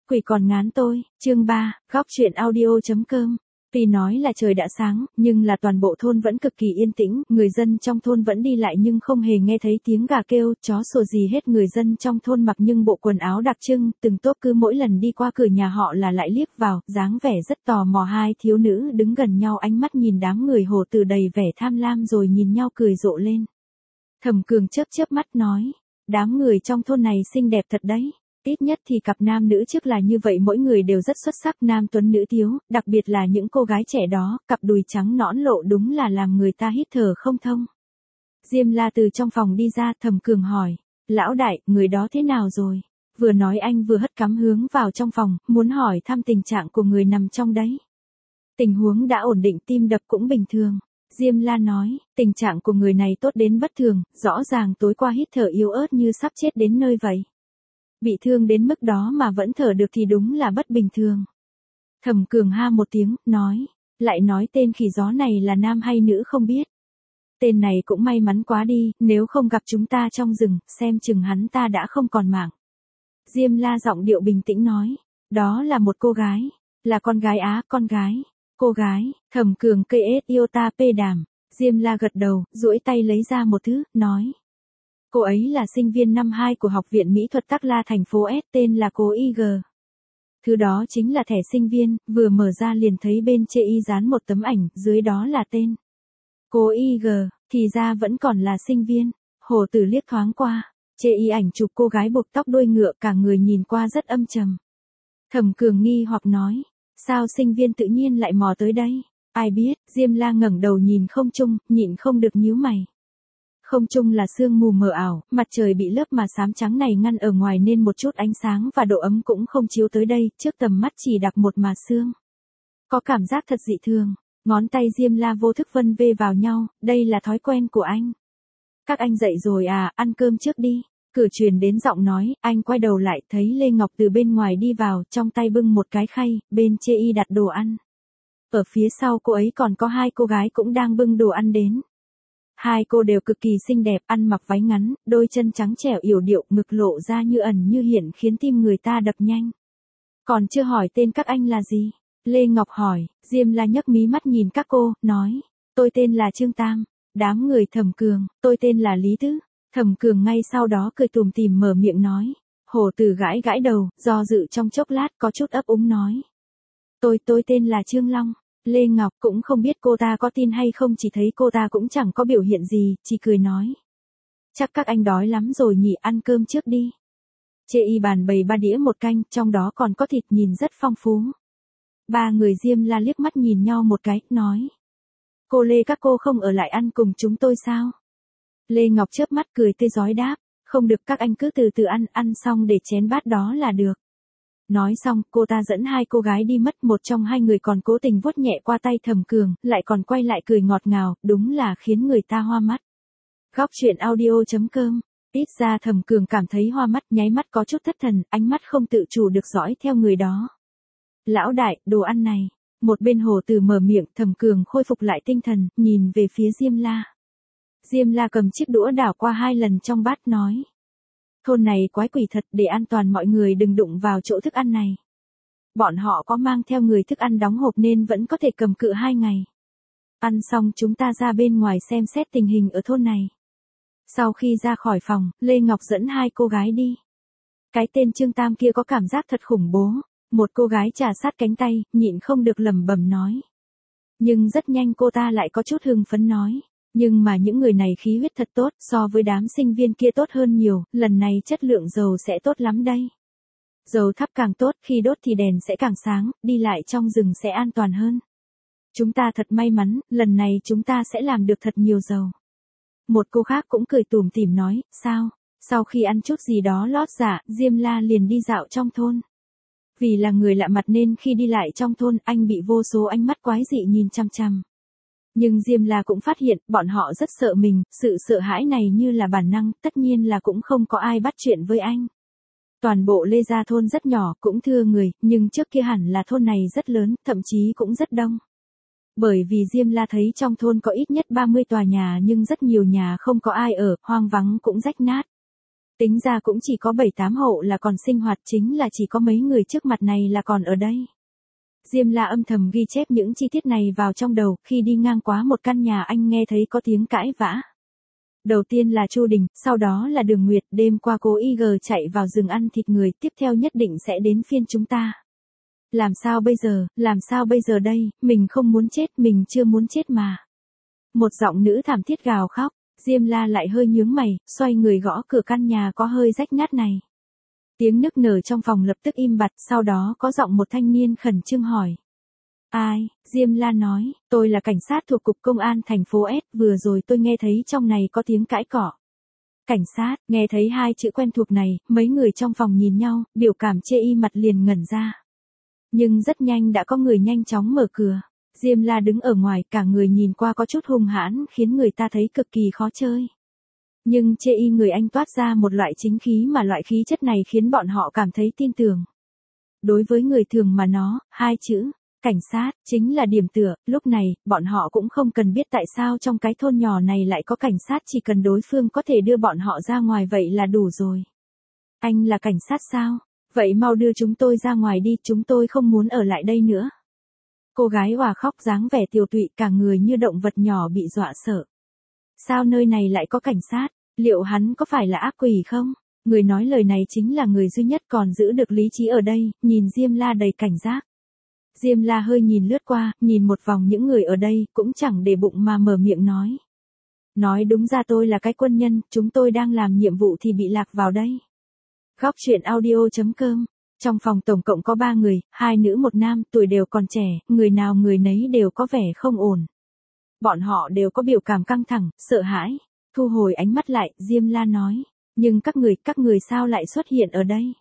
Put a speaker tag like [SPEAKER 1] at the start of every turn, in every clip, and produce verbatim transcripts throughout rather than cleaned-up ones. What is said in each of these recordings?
[SPEAKER 1] Quỷ còn ngán tôi, chương ba, góc truyện audio.com. Tuy nói là trời đã sáng, nhưng là toàn bộ thôn vẫn cực kỳ yên tĩnh, người dân trong thôn vẫn đi lại nhưng không hề nghe thấy tiếng gà kêu, chó sủa gì hết. Người dân trong thôn mặc nhưng bộ quần áo đặc trưng, từng tốp cứ mỗi lần đi qua cửa nhà họ là lại liếc vào, dáng vẻ rất tò mò. Hai thiếu nữ đứng gần nhau, ánh mắt nhìn đám người hồ từ đầy vẻ tham lam rồi nhìn nhau cười rộ lên. Thẩm Cường chớp chớp mắt nói, đám người trong thôn này xinh đẹp thật đấy. Ít nhất thì cặp nam nữ trước là như vậy, mỗi người đều rất xuất sắc, nam tuấn nữ tiếu, đặc biệt là những cô gái trẻ đó, cặp đùi trắng nõn lộ đúng là làm người ta hít thở không thông. Diêm La từ trong phòng đi ra, Thẩm Cường hỏi, lão đại, người đó thế nào rồi? Vừa nói anh vừa hất cắm hướng vào trong phòng, muốn hỏi thăm tình trạng của người nằm trong đấy. Tình huống đã ổn định, tim đập cũng bình thường. Diêm La nói, tình trạng của người này tốt đến bất thường, rõ ràng tối qua hít thở yếu ớt như sắp chết đến nơi vậy. Bị thương đến mức đó mà vẫn thở được thì đúng là bất bình thường. Thẩm Cường ha một tiếng, nói, lại nói tên khỉ gió này là nam hay nữ không biết. Tên này cũng may mắn quá đi, nếu không gặp chúng ta trong rừng, xem chừng hắn ta đã không còn mạng. Diêm La giọng điệu bình tĩnh nói, đó là một cô gái, là con gái á, con gái, cô gái. Thẩm Cường cây ết yêu ta pê đàm. Diêm La gật đầu, duỗi tay lấy ra một thứ, nói. Cô ấy là sinh viên năm hai của Học viện Mỹ thuật Tắc La thành phố S, tên là cô i giê. Thứ đó chính là thẻ sinh viên, vừa mở ra liền thấy bên chê y dán một tấm ảnh, dưới đó là tên. Cô i giê, thì ra vẫn còn là sinh viên. Hồ Tử liếc thoáng qua, chê y ảnh chụp cô gái buộc tóc đuôi ngựa, cả người nhìn qua rất âm trầm. Thẩm Cường nghi hoặc nói, sao sinh viên tự nhiên lại mò tới đây? Ai biết? Diêm La ngẩng đầu nhìn không trung, nhịn không được nhíu mày. Không trung là sương mù mờ ảo, mặt trời bị lớp mà xám trắng này ngăn ở ngoài nên một chút ánh sáng và độ ấm cũng không chiếu tới đây, trước tầm mắt chỉ đặc một mà sương. Có cảm giác thật dị thường, ngón tay Diêm La vô thức vân vê vào nhau, đây là thói quen của anh. Các anh dậy rồi à, ăn cơm trước đi. Cửa truyền đến giọng nói, anh quay đầu lại thấy Lê Ngọc từ bên ngoài đi vào, trong tay bưng một cái khay, bên chê y đặt đồ ăn. Ở phía sau cô ấy còn có hai cô gái cũng đang bưng đồ ăn đến. Hai cô đều cực kỳ xinh đẹp, ăn mặc váy ngắn, đôi chân trắng trẻo yểu điệu, ngực lộ ra như ẩn như hiện khiến tim người ta đập nhanh. Còn chưa hỏi tên các anh là gì? Lê Ngọc hỏi. Diêm La nhấc mí mắt nhìn các cô, nói, tôi tên là Trương Tam. Đám người Thẩm Cường, tôi tên là Lý Tứ. Thẩm Cường ngay sau đó cười tủm tỉm mở miệng nói. Hồ Tử gãi gãi đầu, do dự trong chốc lát có chút ấp úng nói. Tôi, tôi tên là Trương Long. Lê Ngọc cũng không biết cô ta có tin hay không, chỉ thấy cô ta cũng chẳng có biểu hiện gì, chỉ cười nói. Chắc các anh đói lắm rồi nhỉ, ăn cơm trước đi. Chê y bàn bày ba đĩa một canh, trong đó còn có thịt, nhìn rất phong phú. Ba người Diêm La liếc mắt nhìn nhau một cái, nói. Cô Lê, các cô không ở lại ăn cùng chúng tôi sao? Lê Ngọc chớp mắt cười tươi rói đáp. Không được, các anh cứ từ từ ăn, ăn xong để chén bát đó là được. Nói xong, cô ta dẫn hai cô gái đi mất, một trong hai người còn cố tình vuốt nhẹ qua tay Thẩm Cường, lại còn quay lại cười ngọt ngào, đúng là khiến người ta hoa mắt. Góc truyện audio.com. Ít ra Thẩm Cường cảm thấy hoa mắt, nháy mắt có chút thất thần, ánh mắt không tự chủ được dõi theo người đó. Lão đại, đồ ăn này. Một bên Hồ Tử mở miệng, Thẩm Cường khôi phục lại tinh thần, nhìn về phía Diêm La. Diêm La cầm chiếc đũa đảo qua hai lần trong bát, nói. Thôn này quái quỷ thật, để an toàn mọi người đừng đụng vào chỗ thức ăn này. Bọn họ có mang theo người thức ăn đóng hộp nên vẫn có thể cầm cự hai ngày. Ăn xong chúng ta ra bên ngoài xem xét tình hình ở thôn này. Sau khi ra khỏi phòng, Lê Ngọc dẫn hai cô gái đi. Cái tên Trương Tam kia có cảm giác thật khủng bố. Một cô gái trà sát cánh tay, nhịn không được lẩm bẩm nói. Nhưng rất nhanh cô ta lại có chút hưng phấn nói. Nhưng mà những người này khí huyết thật tốt, so với đám sinh viên kia tốt hơn nhiều, lần này chất lượng dầu sẽ tốt lắm đây. Dầu thắp càng tốt, khi đốt thì đèn sẽ càng sáng, đi lại trong rừng sẽ an toàn hơn. Chúng ta thật may mắn, lần này chúng ta sẽ làm được thật nhiều dầu. Một cô khác cũng cười tủm tỉm nói, sao? Sau khi ăn chút gì đó lót dạ, Diêm La liền đi dạo trong thôn. Vì là người lạ mặt nên khi đi lại trong thôn, anh bị vô số ánh mắt quái dị nhìn chăm chăm. Nhưng Diêm La cũng phát hiện, bọn họ rất sợ mình, sự sợ hãi này như là bản năng, tất nhiên là cũng không có ai bắt chuyện với anh. Toàn bộ Lê Gia thôn rất nhỏ, cũng thưa người, nhưng trước kia hẳn là thôn này rất lớn, thậm chí cũng rất đông. Bởi vì Diêm La thấy trong thôn có ít nhất ba mươi tòa nhà nhưng rất nhiều nhà không có ai ở, hoang vắng cũng rách nát. Tính ra cũng chỉ có bảy tám hộ là còn sinh hoạt, chính là chỉ có mấy người trước mặt này là còn ở đây. Diêm La âm thầm ghi chép những chi tiết này vào trong đầu, khi đi ngang qua một căn nhà anh nghe thấy có tiếng cãi vã. Đầu tiên là Chu Đình, sau đó là Đường Nguyệt, đêm qua cô i giê chạy vào rừng ăn thịt người, tiếp theo nhất định sẽ đến phiên chúng ta. Làm sao bây giờ, làm sao bây giờ đây, mình không muốn chết, mình chưa muốn chết mà. Một giọng nữ thảm thiết gào khóc, Diêm La lại hơi nhướng mày, xoay người gõ cửa căn nhà có hơi rách nát này. Tiếng nức nở trong phòng lập tức im bặt, sau đó có giọng một thanh niên khẩn trương hỏi. Ai? Diêm La nói, tôi là cảnh sát thuộc Cục Công an thành phố S, vừa rồi tôi nghe thấy trong này có tiếng cãi cọ. Cảnh sát, nghe thấy hai chữ quen thuộc này, mấy người trong phòng nhìn nhau, biểu cảm chê y mặt liền ngẩn ra. Nhưng rất nhanh đã có người nhanh chóng mở cửa. Diêm La đứng ở ngoài, cả người nhìn qua có chút hung hãn, khiến người ta thấy cực kỳ khó chơi. Nhưng chê y người anh toát ra một loại chính khí mà loại khí chất này khiến bọn họ cảm thấy tin tưởng. Đối với người thường mà nó, hai chữ, cảnh sát, chính là điểm tựa, lúc này, bọn họ cũng không cần biết tại sao trong cái thôn nhỏ này lại có cảnh sát, chỉ cần đối phương có thể đưa bọn họ ra ngoài vậy là đủ rồi. Anh là cảnh sát sao? Vậy mau đưa chúng tôi ra ngoài đi, chúng tôi không muốn ở lại đây nữa. Cô gái òa khóc dáng vẻ tiều tụy, cả người như động vật nhỏ bị dọa sợ. Sao nơi này lại có cảnh sát? Liệu hắn có phải là ác quỷ không? Người nói lời này chính là người duy nhất còn giữ được lý trí ở đây, nhìn Diêm La đầy cảnh giác. Diêm La hơi nhìn lướt qua, nhìn một vòng những người ở đây, cũng chẳng để bụng mà mở miệng nói. Nói đúng ra tôi là cái quân nhân, chúng tôi đang làm nhiệm vụ thì bị lạc vào đây. Góc truyện audio chấm com. Trong phòng tổng cộng có ba người, hai nữ một nam, tuổi đều còn trẻ, người nào người nấy đều có vẻ không ổn. Bọn họ đều có biểu cảm căng thẳng, sợ hãi. Thu hồi ánh mắt lại, Diêm La nói. Nhưng các người, các người sao lại xuất hiện ở đây?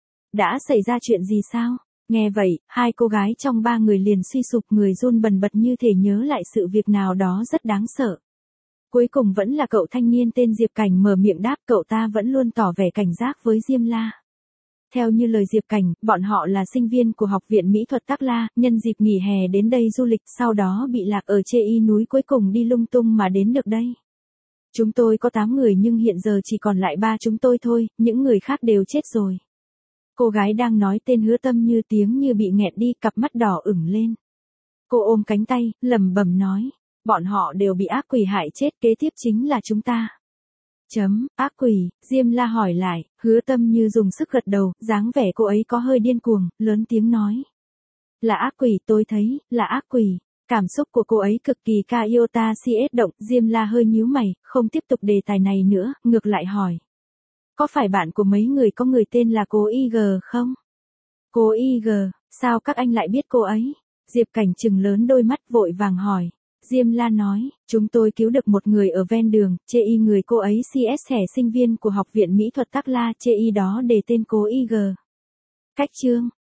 [SPEAKER 1] Đã xảy ra chuyện gì sao? Nghe vậy, hai cô gái trong ba người liền suy sụp, người run bần bật như thể nhớ lại sự việc nào đó rất đáng sợ. Cuối cùng vẫn là cậu thanh niên tên Diệp Cảnh mở miệng đáp, cậu ta vẫn luôn tỏ vẻ cảnh giác với Diêm La. Theo như lời Diệp Cảnh, bọn họ là sinh viên của Học viện Mỹ thuật Tắc La, nhân dịp nghỉ hè đến đây du lịch, sau đó bị lạc ở Chê Y núi, cuối cùng đi lung tung mà đến được đây. Chúng tôi có tám người nhưng hiện giờ chỉ còn lại ba chúng tôi thôi, những người khác đều chết rồi. Cô gái đang nói tên Hứa Tâm như tiếng như bị nghẹn đi, cặp mắt đỏ ửng lên. Cô ôm cánh tay, lẩm bẩm nói, bọn họ đều bị ác quỷ hại chết, kế tiếp chính là chúng ta. Chấm, ác quỷ, Diêm La hỏi lại, Hứa Tâm như dùng sức gật đầu, dáng vẻ cô ấy có hơi điên cuồng, lớn tiếng nói. Là ác quỷ, tôi thấy, là ác quỷ. Cảm xúc của cô ấy cực kỳ ca iota cs động, Diêm La hơi nhíu mày, không tiếp tục đề tài này nữa, ngược lại hỏi. Có phải bạn của mấy người có người tên là cô i giê không? Cô i giê, sao các anh lại biết cô ấy? Diệp Cảnh trừng lớn đôi mắt vội vàng hỏi. Diêm La nói, chúng tôi cứu được một người ở ven đường, chê y người cô ấy cs thẻ sinh viên của Học viện Mỹ thuật Tắc La, chê y đó để tên cô i giê. Cách chương.